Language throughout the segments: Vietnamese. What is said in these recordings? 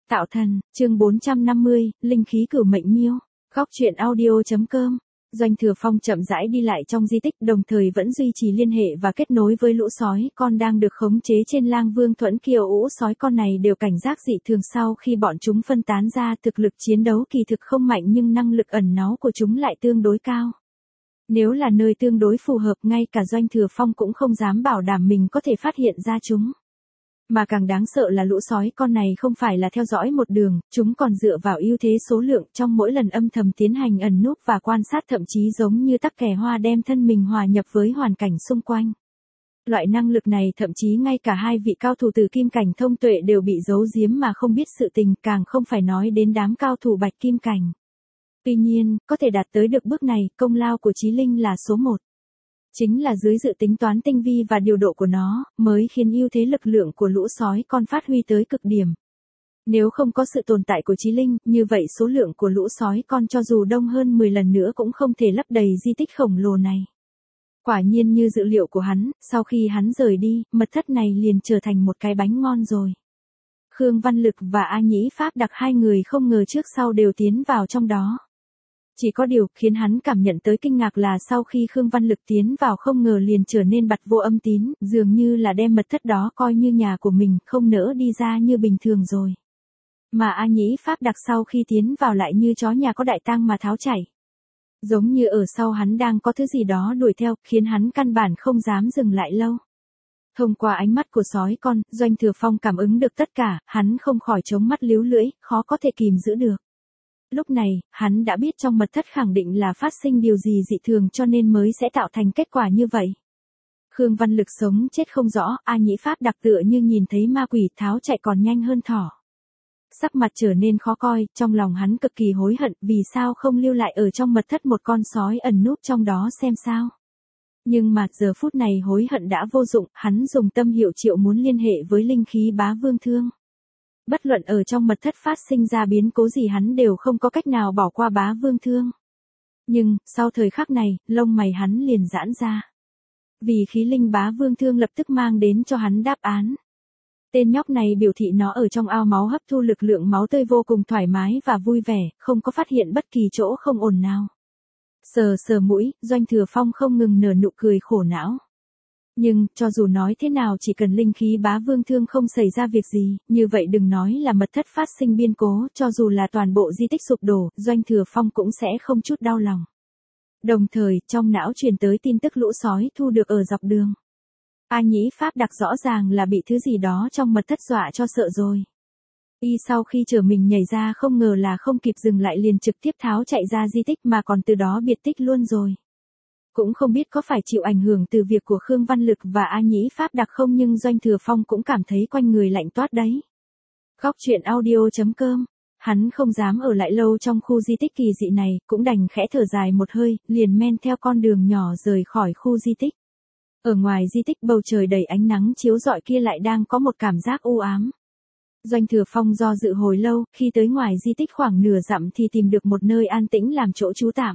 Tạo thần, chương 450, linh khí cửu mệnh miêu. Góc truyện audio.com. Doanh Thừa Phong chậm rãi đi lại trong di tích, đồng thời vẫn duy trì liên hệ và kết nối với lũ sói con đang được khống chế trên Lang Vương Thuẫn Kiều. Lũ sói con này đều cảnh giác dị thường sau khi bọn chúng phân tán ra, thực lực chiến đấu kỳ thực không mạnh nhưng năng lực ẩn náu của chúng lại tương đối cao. Nếu là nơi tương đối phù hợp, ngay cả Doanh Thừa Phong cũng không dám bảo đảm mình có thể phát hiện ra chúng. Mà càng đáng sợ là lũ sói con này không phải là theo dõi một đường, chúng còn dựa vào ưu thế số lượng trong mỗi lần âm thầm tiến hành ẩn núp và quan sát, thậm chí giống như tắc kè hoa đem thân mình hòa nhập với hoàn cảnh xung quanh. Loại năng lực này thậm chí ngay cả hai vị cao thủ từ kim cảnh thông tuệ đều bị giấu giếm mà không biết sự tình, càng không phải nói đến đám cao thủ bạch kim cảnh. Tuy nhiên, có thể đạt tới được bước này, công lao của Chí Linh là số 1. Chính là dưới sự tính toán tinh vi và điều độ của nó, mới khiến ưu thế lực lượng của lũ sói con phát huy tới cực điểm. Nếu không có sự tồn tại của Chí Linh, như vậy số lượng của lũ sói con cho dù đông hơn 10 lần nữa cũng không thể lấp đầy di tích khổng lồ này. Quả nhiên như dự liệu của hắn, sau khi hắn rời đi, mật thất này liền trở thành một cái bánh ngon rồi. Khương Văn Lực và A Nhĩ Pháp Đặc, hai người không ngờ trước sau đều tiến vào trong đó. Chỉ có điều khiến hắn cảm nhận tới kinh ngạc là sau khi Khương Văn Lực tiến vào không ngờ liền trở nên bặt vô âm tín, dường như là đem mật thất đó coi như nhà của mình, không nỡ đi ra như bình thường rồi. Mà A Nhĩ Pháp Đặc sau khi tiến vào lại như chó nhà có đại tang mà tháo chạy. Giống như ở sau hắn đang có thứ gì đó đuổi theo, khiến hắn căn bản không dám dừng lại lâu. Thông qua ánh mắt của sói con, Doanh Thừa Phong cảm ứng được tất cả, hắn không khỏi chống mắt líu lưỡi, khó có thể kìm giữ được. Lúc này, hắn đã biết trong mật thất khẳng định là phát sinh điều gì dị thường cho nên mới sẽ tạo thành kết quả như vậy. Khương Văn Lực sống chết không rõ, A Nhĩ Pháp Đặc tựa như nhìn thấy ma quỷ, tháo chạy còn nhanh hơn thỏ. Sắc mặt trở nên khó coi, trong lòng hắn cực kỳ hối hận, vì sao không lưu lại ở trong mật thất một con sói ẩn núp trong đó xem sao. Nhưng mà giờ phút này hối hận đã vô dụng, hắn dùng tâm hiệu triệu muốn liên hệ với linh khí bá vương thương. Bất luận ở trong mật thất phát sinh ra biến cố gì hắn đều không có cách nào bỏ qua bá vương thương. Nhưng, sau thời khắc này, lông mày hắn liền giãn ra. Vì khí linh bá vương thương lập tức mang đến cho hắn đáp án. Tên nhóc này biểu thị nó ở trong ao máu hấp thu lực lượng máu tươi vô cùng thoải mái và vui vẻ, không có phát hiện bất kỳ chỗ không ổn nào. Sờ sờ mũi, Doanh Thừa Phong không ngừng nở nụ cười khổ não. Nhưng, cho dù nói thế nào chỉ cần linh khí bá vương thương không xảy ra việc gì, như vậy đừng nói là mật thất phát sinh biến cố, cho dù là toàn bộ di tích sụp đổ, Doanh Thừa Phong cũng sẽ không chút đau lòng. Đồng thời, trong não truyền tới tin tức lũ sói thu được ở dọc đường. A Nhĩ Pháp Đặc rõ ràng là bị thứ gì đó trong mật thất dọa cho sợ rồi. Y sau khi chở mình nhảy ra không ngờ là không kịp dừng lại liền trực tiếp tháo chạy ra di tích mà còn từ đó biệt tích luôn rồi. Cũng không biết có phải chịu ảnh hưởng từ việc của Khương Văn Lực và A Nhĩ Pháp Đặc không, nhưng Doanh Thừa Phong cũng cảm thấy quanh người lạnh toát đấy. Góc truyện audio.com. Hắn không dám ở lại lâu trong khu di tích kỳ dị này, cũng đành khẽ thở dài một hơi, liền men theo con đường nhỏ rời khỏi khu di tích. Ở ngoài di tích bầu trời đầy ánh nắng chiếu rọi kia lại đang có một cảm giác u ám. Doanh Thừa Phong do dự hồi lâu, khi tới ngoài di tích khoảng nửa dặm thì tìm được một nơi an tĩnh làm chỗ trú tạm.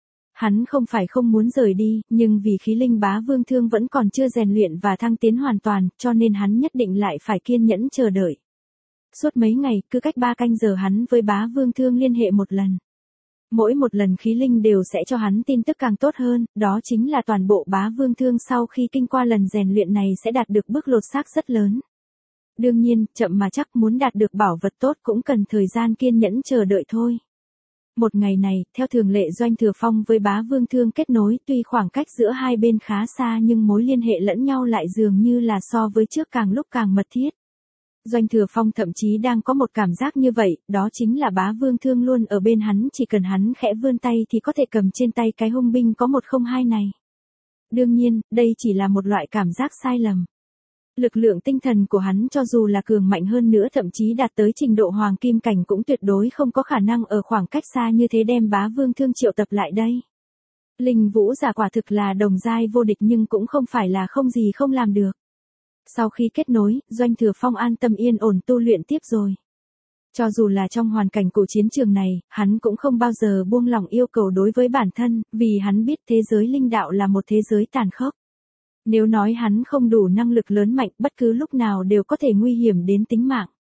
Hắn không phải không muốn rời đi, nhưng vì khí linh bá vương thương vẫn còn chưa rèn luyện và thăng tiến hoàn toàn, cho nên hắn nhất định lại phải kiên nhẫn chờ đợi. Suốt mấy ngày, cứ cách 3 canh giờ hắn với bá vương thương liên hệ một lần. Mỗi một lần khí linh đều sẽ cho hắn tin tức càng tốt hơn, đó chính là toàn bộ bá vương thương sau khi kinh qua lần rèn luyện này sẽ đạt được bước lột xác rất lớn. Đương nhiên, chậm mà chắc, muốn đạt được bảo vật tốt cũng cần thời gian kiên nhẫn chờ đợi thôi. Một ngày này, theo thường lệ Doanh Thừa Phong với bá vương thương kết nối, tuy khoảng cách giữa hai bên khá xa nhưng mối liên hệ lẫn nhau lại dường như là so với trước càng lúc càng mật thiết. Doanh Thừa Phong thậm chí đang có một cảm giác như vậy, đó chính là bá vương thương luôn ở bên hắn, chỉ cần hắn khẽ vươn tay thì có thể cầm trên tay cái hung binh có 102 này. Đương nhiên, đây chỉ là một loại cảm giác sai lầm. Lực lượng tinh thần của hắn cho dù là cường mạnh hơn nữa, thậm chí đạt tới trình độ hoàng kim cảnh, cũng tuyệt đối không có khả năng ở khoảng cách xa như thế đem bá vương thương triệu tập lại đây. Linh vũ giả quả thực là đồng giai vô địch nhưng cũng không phải là không gì không làm được. Sau khi kết nối, Doanh Thừa Phong an tâm yên ổn tu luyện tiếp rồi. Cho dù là trong hoàn cảnh của chiến trường này, hắn cũng không bao giờ buông lỏng yêu cầu đối với bản thân, vì hắn biết thế giới linh đạo là một thế giới tàn khốc. Nếu nói hắn không đủ năng lực lớn mạnh, bất cứ lúc nào đều có thể nguy hiểm đến tính mạng.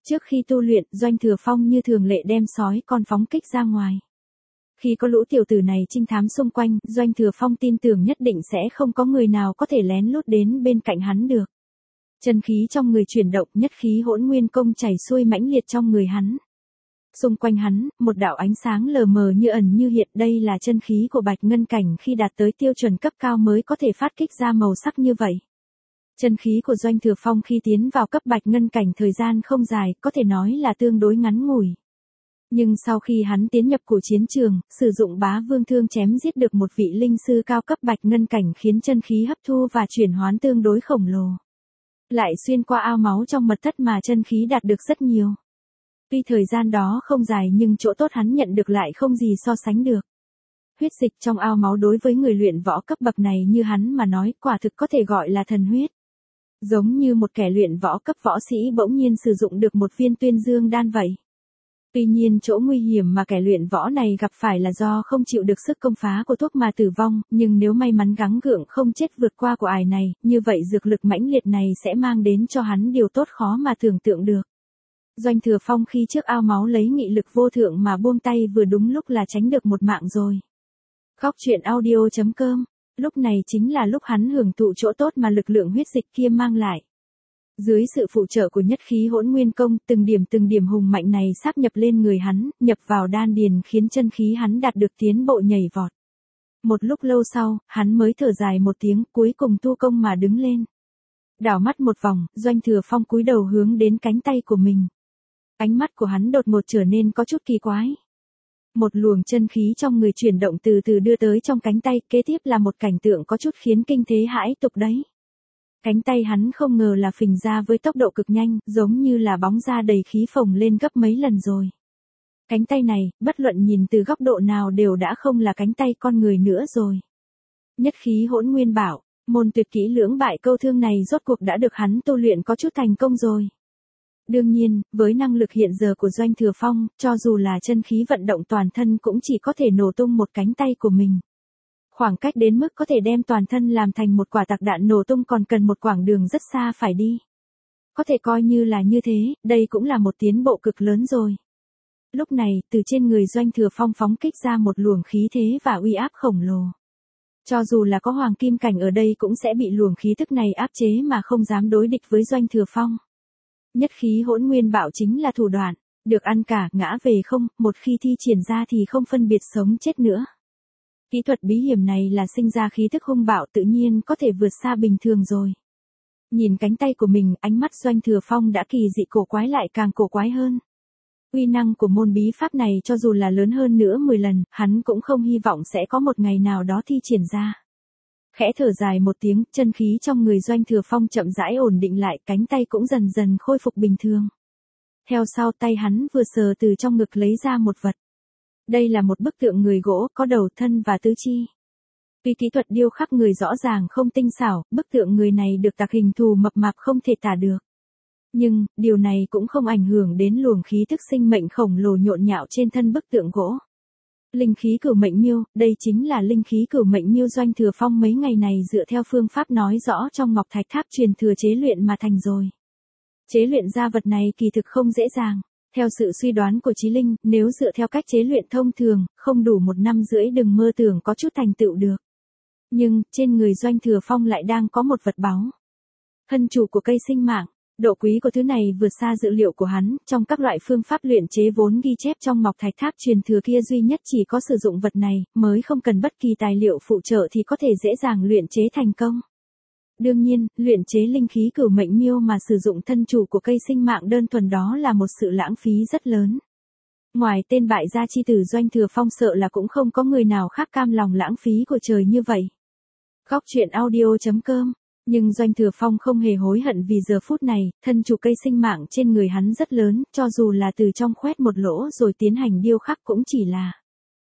Trước khi tu luyện, Doanh Thừa Phong như thường lệ đem sói con phóng kích ra ngoài. Khi có lũ tiểu tử này trinh thám xung quanh, Doanh Thừa Phong tin tưởng nhất định sẽ không có người nào có thể lén lút đến bên cạnh hắn được. Chân khí trong người chuyển động, nhất khí hỗn nguyên công chảy xuôi mãnh liệt trong người hắn. Xung quanh hắn, một đạo ánh sáng lờ mờ như ẩn như hiện, đây là chân khí của Bạch Ngân Cảnh khi đạt tới tiêu chuẩn cấp cao mới có thể phát kích ra màu sắc như vậy. Chân khí của Doanh Thừa Phong khi tiến vào cấp Bạch Ngân Cảnh thời gian không dài, có thể nói là tương đối ngắn ngủi. Nhưng sau khi hắn tiến nhập của chiến trường, sử dụng bá vương thương chém giết được một vị linh sư cao cấp Bạch Ngân Cảnh khiến chân khí hấp thu và chuyển hoán tương đối khổng lồ. Lại xuyên qua ao máu trong mật thất mà chân khí đạt được rất nhiều. Tuy thời gian đó không dài nhưng chỗ tốt hắn nhận được lại không gì so sánh được. Huyết dịch trong ao máu đối với người luyện võ cấp bậc này như hắn mà nói quả thực có thể gọi là thần huyết. Giống như một kẻ luyện võ cấp võ sĩ bỗng nhiên sử dụng được một viên tuyên dương đan vậy. Tuy nhiên chỗ nguy hiểm mà kẻ luyện võ này gặp phải là do không chịu được sức công phá của thuốc mà tử vong, nhưng nếu may mắn gắng gượng không chết vượt qua của ải này, như vậy dược lực mãnh liệt này sẽ mang đến cho hắn điều tốt khó mà tưởng tượng được. Doanh Thừa Phong khi trước ao máu lấy nghị lực vô thượng mà buông tay vừa đúng lúc là tránh được một mạng rồi. Góc truyện audio.com, lúc này chính là lúc hắn hưởng thụ chỗ tốt mà lực lượng huyết dịch kia mang lại. Dưới sự phụ trợ của nhất khí hỗn nguyên công, từng điểm hùng mạnh này sáp nhập lên người hắn, nhập vào đan điền khiến chân khí hắn đạt được tiến bộ nhảy vọt. Một lúc lâu sau, hắn mới thở dài một tiếng, cuối cùng tu công mà đứng lên. Đảo mắt một vòng, Doanh Thừa Phong cúi đầu hướng đến cánh tay của mình. Ánh mắt của hắn đột ngột trở nên có chút kỳ quái. Một luồng chân khí trong người chuyển động từ từ đưa tới trong cánh tay, kế tiếp là một cảnh tượng có chút khiến kinh thế hãi tục đấy. Cánh tay hắn không ngờ là phình ra với tốc độ cực nhanh, giống như là bóng da đầy khí phồng lên gấp mấy lần rồi. Cánh tay này, bất luận nhìn từ góc độ nào đều đã không là cánh tay con người nữa rồi. Nhất khí hỗn nguyên bảo, môn tuyệt kỹ lưỡng bại câu thương này rốt cuộc đã được hắn tu luyện có chút thành công rồi. Đương nhiên, với năng lực hiện giờ của Doanh Thừa Phong, cho dù là chân khí vận động toàn thân cũng chỉ có thể nổ tung một cánh tay của mình. Khoảng cách đến mức có thể đem toàn thân làm thành một quả tạc đạn nổ tung còn cần một quãng đường rất xa phải đi. Có thể coi như là như thế, đây cũng là một tiến bộ cực lớn rồi. Lúc này, từ trên người Doanh Thừa Phong phóng kích ra một luồng khí thế và uy áp khổng lồ. Cho dù là có Hoàng Kim Cảnh ở đây cũng sẽ bị luồng khí tức này áp chế mà không dám đối địch với Doanh Thừa Phong. Nhất khí hỗn nguyên bạo chính là thủ đoạn, được ăn cả, ngã về không, một khi thi triển ra thì không phân biệt sống chết nữa. Kỹ thuật bí hiểm này là sinh ra khí thức hung bạo tự nhiên có thể vượt xa bình thường rồi. Nhìn cánh tay của mình, ánh mắt Doanh Thừa Phong đã kỳ dị cổ quái lại càng cổ quái hơn. Uy năng của môn bí pháp này cho dù là lớn hơn nữa 10 lần, hắn cũng không hy vọng sẽ có một ngày nào đó thi triển ra. Khẽ thở dài một tiếng, chân khí trong người Doanh Thừa Phong chậm rãi ổn định lại, cánh tay cũng dần dần khôi phục bình thường. Theo sau tay hắn vừa sờ từ trong ngực lấy ra một vật. Đây là một bức tượng người gỗ, có đầu, thân và tứ chi. Tuy kỹ thuật điêu khắc người rõ ràng không tinh xảo, bức tượng người này được tạc hình thù mập mạp không thể tả được. Nhưng, điều này cũng không ảnh hưởng đến luồng khí thức sinh mệnh khổng lồ nhộn nhạo trên thân bức tượng gỗ. Linh khí cửu mệnh miêu, đây chính là linh khí cửu mệnh miêu Doanh Thừa Phong mấy ngày này dựa theo phương pháp nói rõ trong Ngọc Thạch Tháp truyền thừa chế luyện mà thành rồi. Chế luyện ra vật này kỳ thực không dễ dàng. Theo sự suy đoán của Chí Linh, nếu dựa theo cách chế luyện thông thường, không đủ 1 năm rưỡi đừng mơ tưởng có chút thành tựu được. Nhưng, trên người Doanh Thừa Phong lại đang có một vật báu. Thân chủ của cây sinh mạng, độ quý của thứ này vượt xa dự liệu của hắn, trong các loại phương pháp luyện chế vốn ghi chép trong Ngọc Thạch Tháp truyền thừa kia duy nhất chỉ có sử dụng vật này, mới không cần bất kỳ tài liệu phụ trợ thì có thể dễ dàng luyện chế thành công. Đương nhiên, luyện chế linh khí cửu mệnh miêu mà sử dụng thân chủ của cây sinh mạng đơn thuần đó là một sự lãng phí rất lớn. Ngoài tên bại gia chi tử Doanh Thừa Phong sợ là cũng không có người nào khác cam lòng lãng phí của trời như vậy. Góc truyện audio.com, nhưng Doanh Thừa Phong không hề hối hận vì giờ phút này, thân chủ cây sinh mạng trên người hắn rất lớn, cho dù là từ trong khoét một lỗ rồi tiến hành điêu khắc cũng chỉ là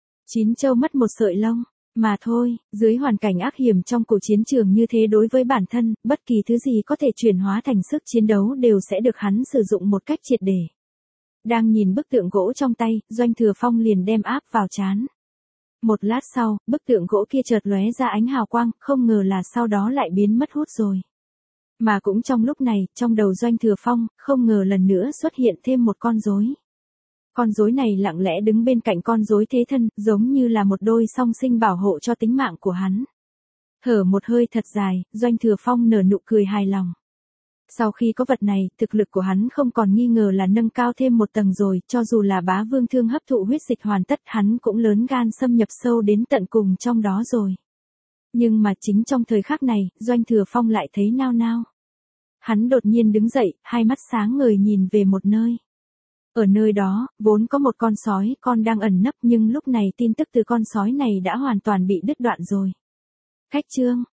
9 châu mất một sợi lông. Mà thôi, dưới hoàn cảnh ác hiểm trong cuộc chiến trường như thế đối với bản thân, bất kỳ thứ gì có thể chuyển hóa thành sức chiến đấu đều sẽ được hắn sử dụng một cách triệt để. Đang nhìn bức tượng gỗ trong tay, Doanh Thừa Phong liền đem áp vào trán. Một lát sau, bức tượng gỗ kia chợt lóe ra ánh hào quang, không ngờ là sau đó lại biến mất hút rồi. Mà cũng trong lúc này, trong đầu Doanh Thừa Phong, không ngờ lần nữa xuất hiện thêm một con rối. Con rối này lặng lẽ đứng bên cạnh con rối thế thân, giống như là một đôi song sinh bảo hộ cho tính mạng của hắn. Thở một hơi thật dài, Doanh Thừa Phong nở nụ cười hài lòng. Sau khi có vật này, thực lực của hắn không còn nghi ngờ là nâng cao thêm một tầng rồi, cho dù là Bá Vương Thương hấp thụ huyết dịch hoàn tất, hắn cũng lớn gan xâm nhập sâu đến tận cùng trong đó rồi. Nhưng mà chính trong thời khắc này, Doanh Thừa Phong lại thấy nao nao. Hắn đột nhiên đứng dậy, hai mắt sáng ngời nhìn về một nơi. Ở nơi đó, vốn có một con sói con đang ẩn nấp, nhưng lúc này tin tức từ con sói này đã hoàn toàn bị đứt đoạn rồi. Khách chương